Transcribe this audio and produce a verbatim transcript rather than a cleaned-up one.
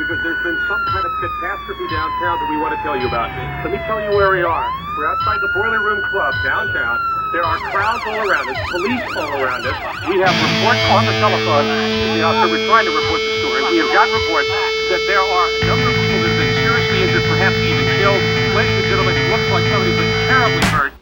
because there's been some kind of catastrophe downtown that we want to tell you about. Let me tell you where we are. We're outside the Boiler Room Club downtown. There are crowds all around us, police all around us. We have reports on the telephone. You know, so we're trying to report the story. We have got reports that there are a number of people that have been seriously injured, perhaps even killed. Ladies and gentlemen, it looks like somebody's been terribly hurt.